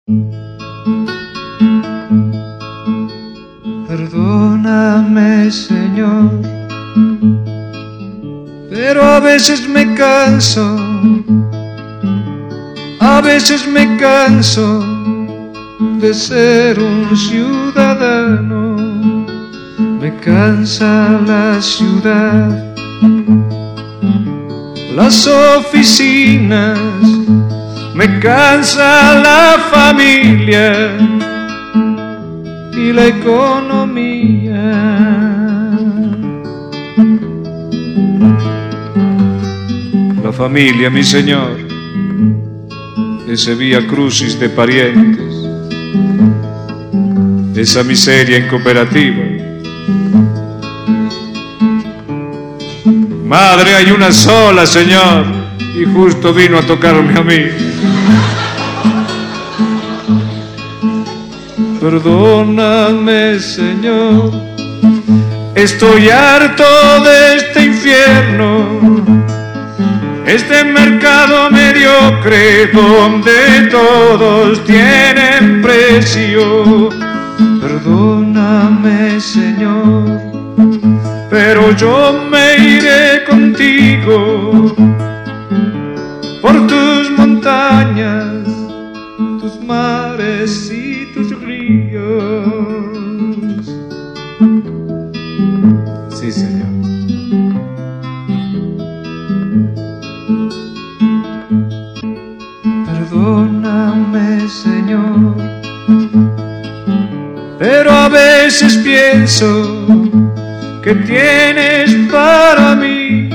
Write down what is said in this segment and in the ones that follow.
Perdóname, Señor, pero a veces me canso, a veces me canso de ser un ciudadano. Me cansa la ciudad, las oficinas, me cansa la familia y la economía. La familia, mi Señor, ese vía crucis de parientes, esa miseria en cooperativa. Madre hay una sola, Señor, y justo vino a tocarme a mí. Perdóname, Señor, estoy harto de este infierno, este mercado mediocre donde todos tienen precio. Perdóname, Señor, pero yo me iré contigo por tus montañas, tus mares y tus ríos. Sí, Señor. Perdóname, Señor, pero a veces pienso que tienes para mí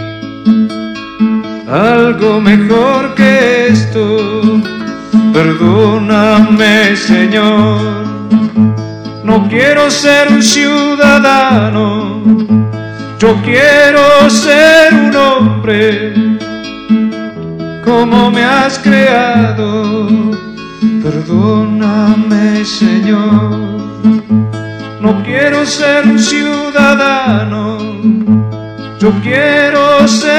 algo mejor que esto. Perdóname, Señor, no quiero ser un ciudadano, yo quiero ser un hombre como me has creado. Perdóname, Señor, no quiero ser un ciudadano, yo quiero ser